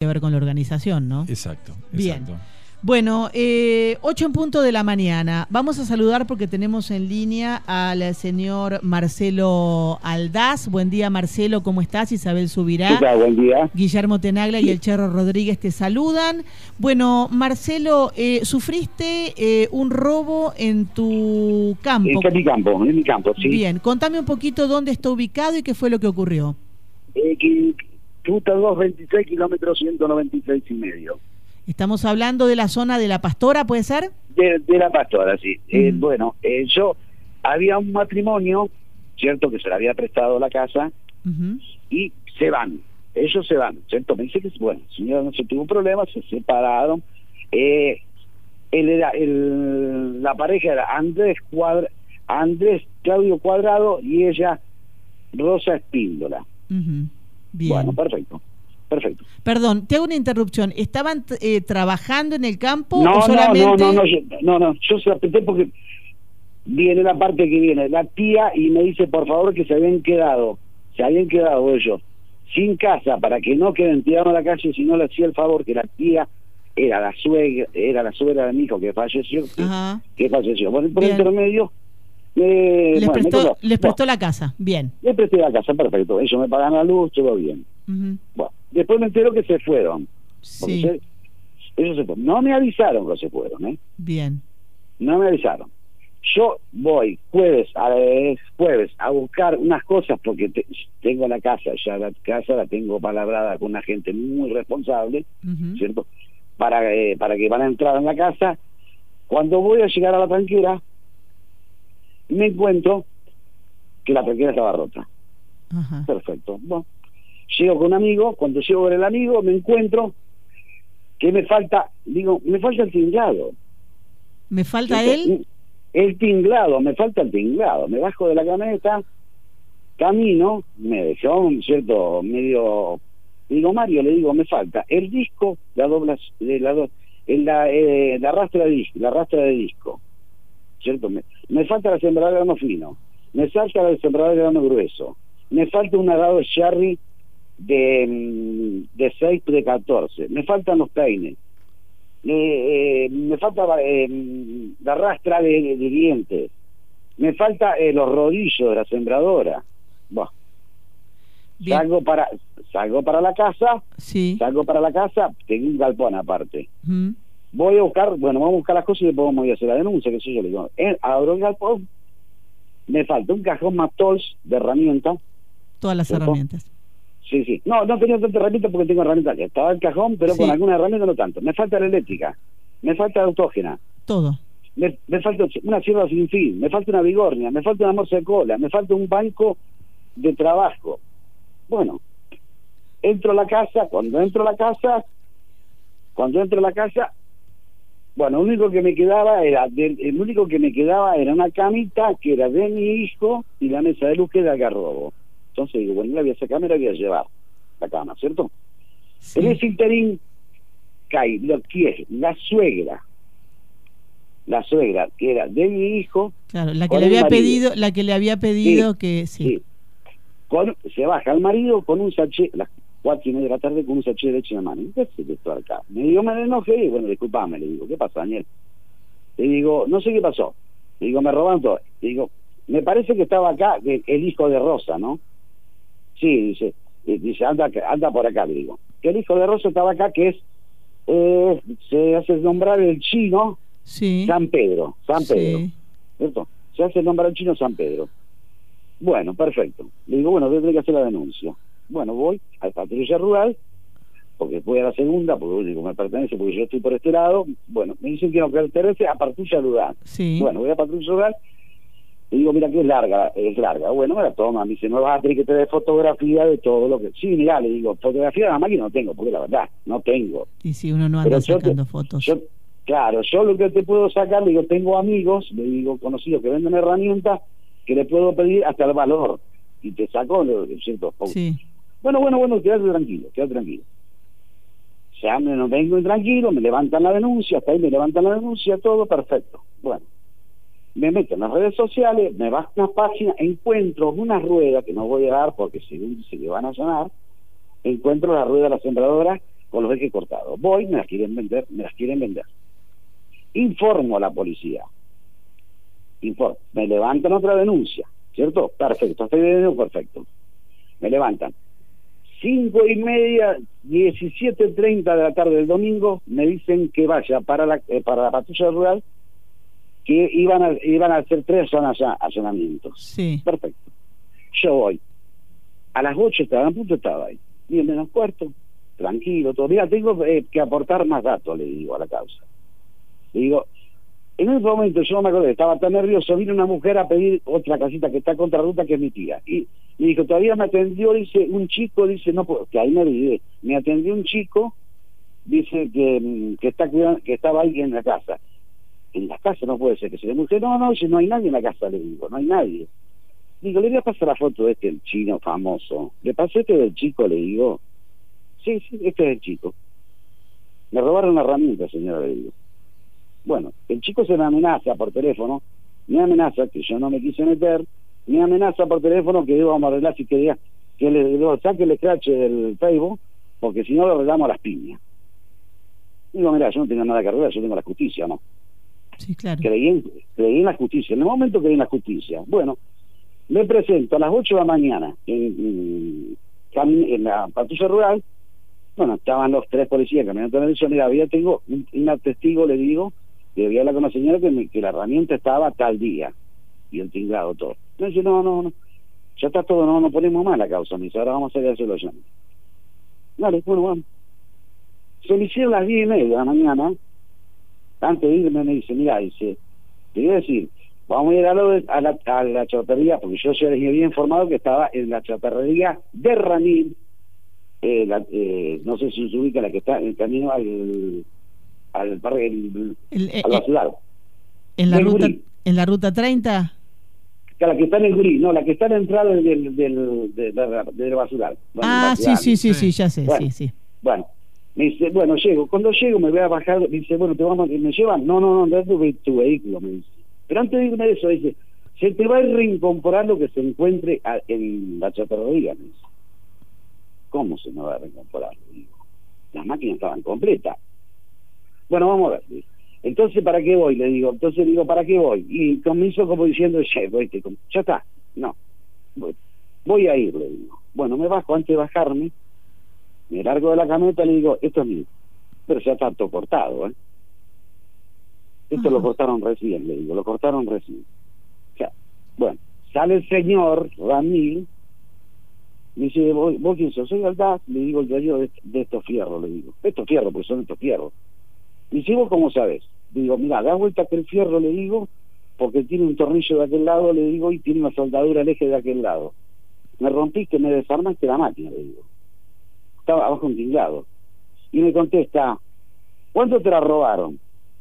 ver con la organización, ¿no? Exacto. Bien. Bueno, 8:00 a.m. Vamos a saludar porque tenemos en línea al señor Marcelo Aldaz. Buen día, Marcelo, ¿cómo estás? Isabel Subirá. ¿Qué tal? Buen día. Guillermo Tenaglia y el Cherro Rodríguez te saludan. Bueno, Marcelo, sufriste un robo en tu campo. En mi campo, sí. Bien, contame un poquito dónde está ubicado y qué fue lo que ocurrió. Ruta 226, kilómetros 196,5. Estamos hablando de la zona de La Pastora, ¿puede ser? De la Pastora, sí. Bueno, yo había un matrimonio, cierto, que se le había prestado la casa, y se van. Ellos se van, ¿cierto? Me dice que, bueno, el señor no se tuvo un problema, se separaron. La pareja era Andrés Claudio Cuadrado y ella Rosa Espíndola. Bien. Bueno, perfecto. Perdón, te hago una interrupción. ¿Estaban trabajando en el campo no, o solamente...? No, yo se apreté porque viene la parte que viene, la tía, y me dice, por favor, que se habían quedado ellos sin casa para que no queden tirados a la calle, si no le hacía el favor, que la tía era la suegra de mi hijo que falleció. Bueno, por intermedio... les prestó la casa, bien. Le presté la casa, perfecto. Ellos me pagan la luz, todo bien. Bueno, después me entero que se fueron. Sí. Ellos se fueron. No me avisaron que se fueron, Bien. No me avisaron. Yo voy jueves a buscar unas cosas porque tengo la casa, ya la casa la tengo palabrada con una gente muy responsable, ¿cierto? Para que van a entrar en la casa. Cuando voy a llegar a la tranquera, me encuentro que la tranquera estaba rota. Perfecto. Bueno, llego con un amigo. Cuando llego con el amigo, me encuentro que me falta el tinglado. ¿Me falta él? El tinglado, me falta el tinglado. Me bajo de la camioneta, camino, me dejó cierto medio. Digo, Mario, le digo, me falta el disco, la rastra de disco, ¿cierto? Me falta la sembradora de grano fino, me falta la sembradora de grano grueso, me falta un arado de Sherry de 6 de 14, me faltan los peines, me falta la rastra de dientes, me falta los rodillos de la sembradora. Bueno, salgo para la casa, tengo un galpón aparte. Voy a buscar, vamos a buscar las cosas y después vamos a hacer la denuncia, que sé yo. Le digo, abro el galpón, me falta un cajón Matols de herramientas. Todas las herramientas. Sí. No tenía tanta herramientas porque tengo herramientas. Estaba el cajón, pero con algunas herramientas no tanto. Me falta la eléctrica, me falta la autógena. Todo. Me falta una sierra sin fin, me falta una bigornia, me falta una morsa de cola, me falta un banco de trabajo. Bueno, entro a la casa, cuando entro a la casa, bueno, lo único que me quedaba era una camita que era de mi hijo y la mesa de luz que era de algarrobo. Entonces digo, bueno, la voy a sacar, me la voy a llevar la cama, ¿cierto? Sí. En ese interín cae lo que es la suegra que era de mi hijo. Claro, la que le había pedido que sí. Se baja el marido con un sachet, a las 4:30 de la tarde, con un sachet de leche en la mano. ¿Qué es esto acá? Me enojé y bueno, disculpame, le digo, ¿qué pasa, Daniel? Le digo, no sé qué pasó. Le digo, me robaron todo. Le digo, me parece que estaba acá el hijo de Rosa, ¿no? Sí, dice, anda por acá, le digo. Que el hijo de Rosa estaba acá, que es, se hace nombrar el chino San Pedro, ¿cierto? Se hace nombrar el chino San Pedro. Bueno, perfecto. Le digo, bueno, tendré que hacer la denuncia. Bueno, voy a patrulla rural, porque voy a la segunda, porque me pertenece, porque yo estoy por este lado. Bueno, me dicen que no pertenece a patrulla rural. Bueno, voy a patrulla rural, le digo, mira que es larga. Bueno, me la toma, me dice, no vas a tener que tener fotografía de todo lo que... Sí, mira, le digo, fotografía de la máquina no tengo, porque la verdad, no tengo. Y si uno no anda sacando fotos. Yo lo que te puedo sacar, le digo, tengo amigos, le digo, conocidos que venden herramientas, que le puedo pedir hasta el valor y te saco cierto. Bueno, quédate tranquilo. Ya me vengo intranquilo, me levantan la denuncia, todo perfecto. Bueno, me meto en las redes sociales, me bajo unas páginas, encuentro una rueda que no voy a dar porque según se le van a sonar, encuentro la rueda de la sembradora con los ejes cortados. Voy, me las quieren vender. Informo a la policía. Me levantan otra denuncia, ¿cierto? Perfecto, hasta ahí perfecto. Me levantan. 5:30, 17:30 de la tarde del domingo, me dicen que vaya para la patrulla rural, que iban a hacer 3 allanamientos. Sí. Perfecto. Yo voy. A las 8 estaba, en punto estaba ahí. 10 menos cuarto, tranquilo, todo. Mira, tengo que aportar más datos, le digo, a la causa. Le digo, en ese momento yo no me acordé, estaba tan nervioso, vino una mujer a pedir otra casita que está contra ruta, que es mi tía. Y me dijo, todavía me atendió, dice, un chico, dice, no puedo, que ahí me olvidé. Me atendió un chico, dice que estaba ahí en la casa. En la casa no puede ser que se le mujer. No, dice, no hay nadie en la casa, le digo, no hay nadie. Digo, le voy a pasar la foto de el chino famoso. Le pasé del chico, le digo. Sí, este es el chico. Me robaron la herramienta, señora, le digo. Bueno, el chico se me amenaza por teléfono, me amenaza que yo no me quise meter, me amenaza por teléfono que vamos a arreglar, si quería que le saque el scratch del Facebook, porque si no lo arreglamos a las piñas. Digo, mira, yo no tengo nada que arreglar, yo tengo la justicia, ¿no? Sí, claro. Creí en la justicia. En el momento creí en la justicia. Bueno, me presento a las 8 de la mañana en la patrulla rural. Bueno, estaban los 3 policías caminando en el edición. Mira, tengo un testigo, le digo, que voy a hablar con la señora que la herramienta estaba tal día. Y el tinglado, todo. Me dice, no. Ya está todo, no ponemos más la causa. Me dice, ahora vamos a ir a hacer los llanos. Vale, bueno, vamos. Se me hicieron las 10:30 de la mañana. Antes de irme me dice, mira, dice, te voy a decir, vamos a ir a la chatarrería, porque yo ya les había informado que estaba en la chatarrería de Ramil, no sé si se ubica, la que está en el camino al basural. ¿En la ruta 30? La que está en el Gurí, no, la que está en la entrada del basural. Bueno, sí, ya sé, bueno, sí. Bueno, me dice, bueno, cuando llego me voy a bajar, me dice, bueno, ¿me llevan? No, anda tu vehículo, me dice. Pero antes de irme de eso, dice, se te va a reincorporar lo que se encuentre en la chatarrería, me dice. ¿Cómo se me va a reincorporar? Digo, las máquinas estaban completas. Bueno, vamos a ver, dice. Entonces, ¿para qué voy? Le digo, ¿para qué voy? Y comienzo como diciendo, ya está, no, voy a ir, le digo. Bueno, me bajo, antes de bajarme, me largo de la camioneta, le digo, esto es mío, pero ya está todo cortado, Esto lo cortaron recién, le digo, O sea, bueno, sale el señor Ramil, me dice, ¿vos quién sos? Soy Aldaz, le digo, el dueño de estos fierros, le digo. Estos fierros, porque son estos fierros. Y si vos, ¿cómo sabés? Digo, mira, da vuelta que el fierro, le digo, porque tiene un tornillo de aquel lado, le digo, y tiene una soldadura al eje de aquel lado. Me rompiste, me desarmaste la máquina, le digo. Estaba abajo un tinglado. Y me contesta, ¿cuánto te la robaron?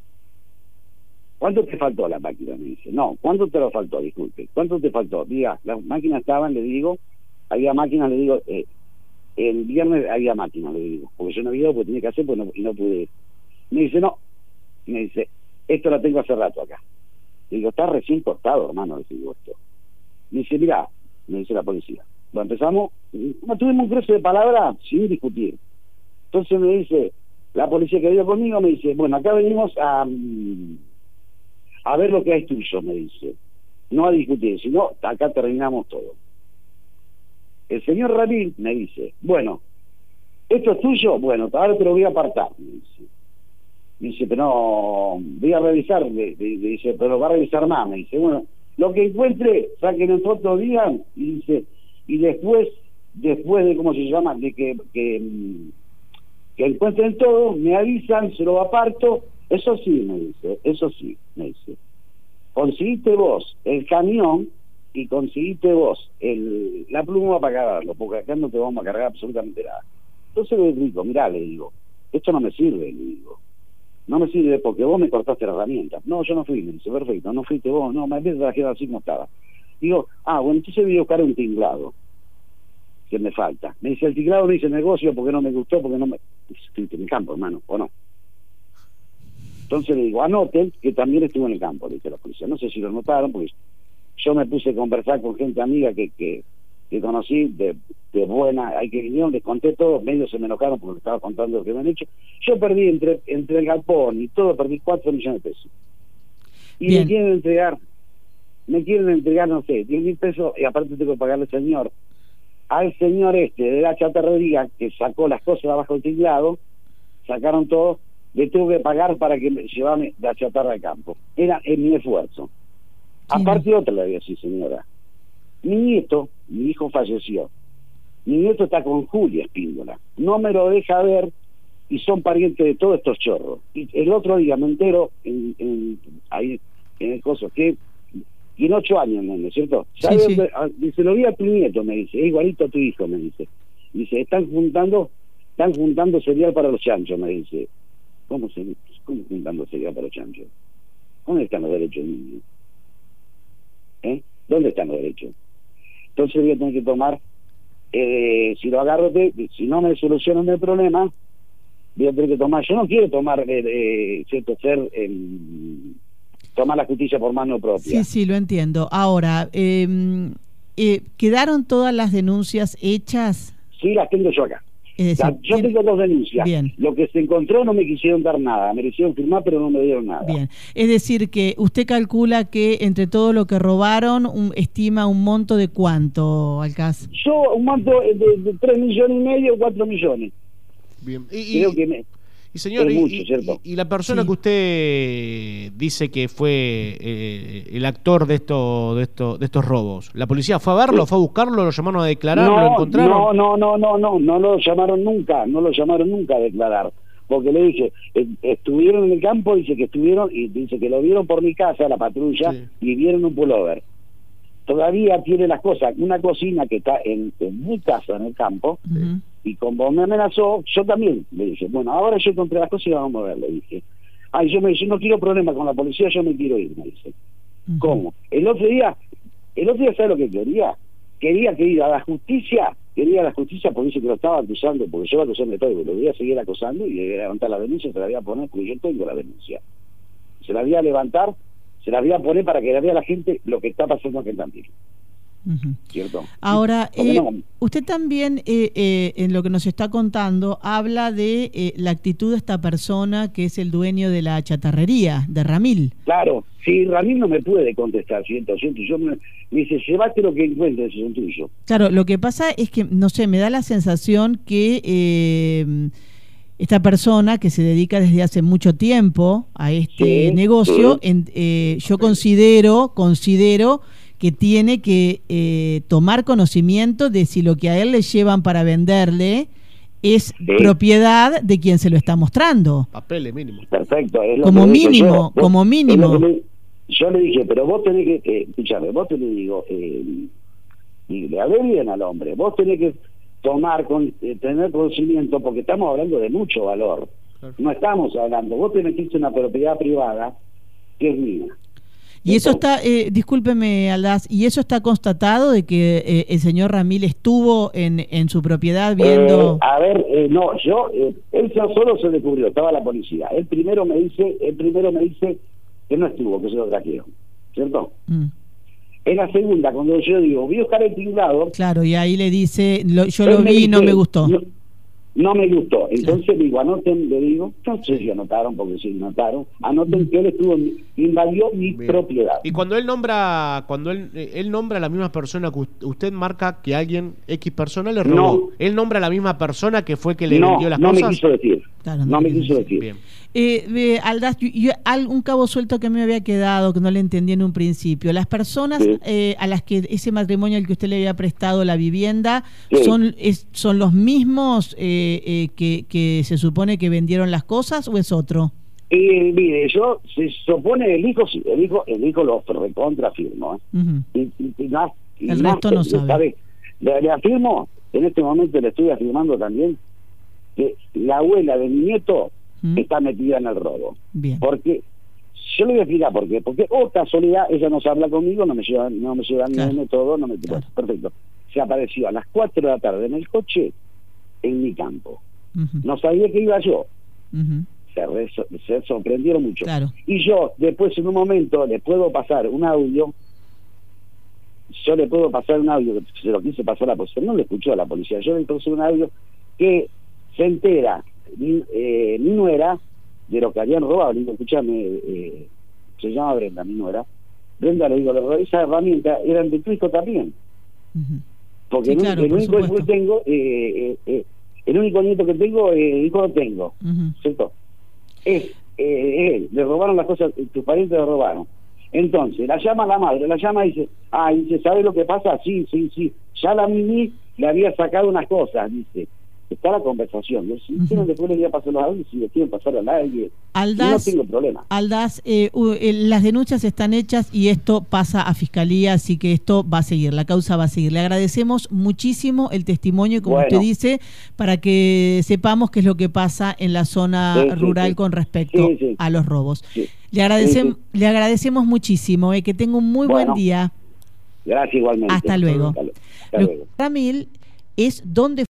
¿Cuánto te faltó la máquina? Me dice. No, ¿cuánto te lo faltó? Disculpe. ¿Cuánto te faltó? Diga, las máquinas estaban, le digo, había máquinas, le digo, el viernes había máquinas, le digo, porque yo no había ido, porque tenía que hacer, pues y no pude ir. Me dice, no. Me dice, esto lo tengo hace rato acá. Le digo, está recién cortado, hermano, le digo esto. Me dice, mirá, me dice la policía. Bueno, empezamos, no tuvimos un cruce de palabras sin discutir. Entonces me dice, la policía que vino conmigo, me dice, bueno, acá venimos a ver lo que es tuyo, me dice. No a discutir, sino acá terminamos todo. El señor Ramil me dice, bueno, ¿esto es tuyo? Bueno, ahora te lo voy a apartar, me dice. Me dice, pero no, voy a revisar, me dice, pero va a revisar más, me dice, bueno, lo que encuentre, saquen en foto, digan, y dice, y después de, ¿cómo se llama?, de que encuentren todo, me avisan, se lo aparto, eso sí, me dice, conseguiste vos el camión y conseguiste vos la pluma para cargarlo, porque acá no te vamos a cargar absolutamente nada. Entonces le digo, mirá, le digo, esto no me sirve, le digo, no me sirve porque vos me cortaste la herramienta. No, yo no fui, me dice, perfecto, no fuiste vos, no, me habías trajado así como estaba. Digo, bueno, entonces voy a buscar un tinglado que me falta. Me dice, el tinglado me dice negocio porque no me gustó, porque no me... Estuviste en el campo, hermano, ¿o no? Entonces le digo, anoten que también estuvo en el campo, le dice la policía. No sé si lo notaron, porque yo me puse a conversar con gente amiga que conocí de de buena, hay que vinieron, les conté todo, medio se me enojaron porque estaba contando lo que me han hecho. Yo perdí entre el galpón y todo, perdí 4 millones de pesos. Y Bien. me quieren entregar, no sé, 10.000 pesos, y aparte tengo que pagarle al señor de la chatarrería que sacó las cosas de abajo del tinglado, sacaron todo, le tuve que pagar para que me llevame la chatarra al campo. Era en mi esfuerzo. Sí, Aparte otra le digo, sí señora. Mi hijo falleció. Mi nieto está con Julia Espíndola. No me lo deja ver y son parientes de todos estos chorros. Y el otro día me entero ahí en el coso que tiene 8 años, ¿no es cierto? ¿Sabe Sí, sí. dónde? Dice, lo vi a tu nieto, me dice, es igualito a tu hijo, me dice. Dice, están juntando cereal para los chanchos, me dice. ¿Cómo juntando cereal para los chanchos? ¿Dónde están los derechos del niño? ¿Dónde están los derechos? Entonces voy a tener que tomar, si lo agarro, si no me solucionan el problema, voy a tener que tomar, yo no quiero tomar, tomar la justicia por mano propia. Sí, lo entiendo. Ahora, ¿quedaron todas las denuncias hechas? Sí, las tengo yo acá. Es decir, Yo tengo 2 denuncias. Bien. Lo que se encontró no me quisieron dar nada, me hicieron firmar pero no me dieron nada. Bien, es decir que usted calcula que entre todo lo que robaron, estima un monto de ¿cuánto, Alcaz? Yo un monto de 3,5 millones, 4 millones. Bien. Creo que y señor, es mucho, ¿cierto? y la persona Sí. que usted dice que fue el actor de estos robos, ¿la policía fue a verlo, Sí. fue a buscarlo, lo llamaron a declarar, lo encontraron? No lo llamaron nunca a declarar, porque le dije, estuvieron en el campo, dice que estuvieron, y dice que lo vieron por mi casa, la patrulla, Sí. y vieron un pullover. Todavía tiene las cosas, una cocina que está en mi casa, en el campo, Ujú. y como me amenazó, yo también le dije, bueno, ahora yo encontré las cosas y las vamos a ver, le dije. Ay, yo no quiero problemas con la policía, yo me quiero ir, me dice. Ujú. ¿Cómo? El otro día, ¿sabe lo que quería? Quería que ir a la justicia porque dice que lo estaba acusando, porque yo lo acusé de todo, y lo voy a seguir acosando y le voy a levantar la denuncia, se la voy a poner, porque yo tengo la denuncia. Se la voy a levantar, se la voy a poner para que la vea la gente lo que está pasando aquí también. Ujú. ¿Cierto? Ahora, Porque no, usted también, en lo que nos está contando, habla de la actitud de esta persona que es el dueño de la chatarrería, de Ramil. claro, si Ramil no me puede contestar 100%, yo me dice, llévate lo que encuentres, eso es tuyo. Claro, lo que pasa es que, no sé, me da la sensación que esta persona que se dedica desde hace mucho tiempo a este Sí, negocio, sí. yo considero que tiene que tomar conocimiento de si lo que a él le llevan para venderle es Sí. propiedad de quien se lo está mostrando. Papeles mínimo. Perfecto. Es lo Como que dije mínimo, yo. como mínimo. Es lo que yo le dije, pero vos tenés que, escuchame, vos te le digo, y le hablé bien al hombre, vos tenés que tener conocimiento, porque estamos hablando de mucho valor. Claro. No estamos hablando, vos te metiste una propiedad privada que es mía. Y eso está, discúlpeme, Aldaz, ¿y eso está constatado de que el señor Ramil estuvo en su propiedad viendo? Él solo se descubrió, estaba la policía. Él primero me dice que no estuvo, que se lo trajeron, ¿cierto? Mm, En la segunda, cuando yo digo, voy a buscar el tinglado, claro, y ahí le dice, yo él lo me vi y dice, no me gustó. No me gustó. Entonces digo, anoten, le digo, no sé si anotaron, porque si anotaron, anoten que él invadió mi Bien. propiedad. Y cuando él nombra a la misma persona que usted marca que alguien X persona le robó, No. él nombra a la misma persona que fue que le vendió las no cosas. me quiso decir. Claro, no me quiso decir. Bien. Aldaz, un cabo suelto que me había quedado, que no le entendí en un principio. Las personas Sí. a las que ese matrimonio al que usted le había prestado la vivienda, Sí. ¿son los mismos que se supone que vendieron las cosas o es otro? Y mire, se supone el hijo, sí, el hijo lo recontrafirmó. Ujú. Y El resto no sabe. Le afirmo, en este momento le estoy afirmando también, que la abuela de mi nieto está metida en el robo. Bien. Porque, yo le voy a explicar por qué. Porque, casualidad, ella no se habla conmigo, no me lleva Claro. ni todo, no me... Claro. Perfecto. Se apareció a las 4 de la tarde en el coche, en mi campo. Ujú. No sabía que iba yo. Ujú. Se sorprendieron mucho. Claro. Y yo, después en un momento, les puedo pasar un audio, yo le puedo pasar un audio, que se lo quise pasar a la policía, no lo escuchó a la policía, yo le pasé un audio que se entera mi nuera de lo que habían robado. Le digo, escúchame, se llama Brenda, mi nuera. Brenda, le digo, esas herramientas eran de tu hijo también. Porque sí, claro, el único que tengo, el único nieto que tengo, hijo no tengo, ¿cierto? Le robaron las cosas, tus parientes le robaron. Entonces, la llama la madre, la llama y dice, dice, ¿sabe lo que pasa? Sí, ya la Mimi le había sacado unas cosas, dice. Está la conversación. Yo, si quieren, después les voy a pasar los audios, si les quieren pasar al aire, no tengo problema. Aldaz, las denuncias están hechas y esto pasa a Fiscalía, así que esto va a seguir, la causa va a seguir. Le agradecemos muchísimo el testimonio, como usted dice, para que sepamos qué es lo que pasa en la zona rural con respecto a los robos. Le agradecemos muchísimo, que tenga un muy buen día. Gracias igualmente. Hasta luego. Hasta luego. Ramil es donde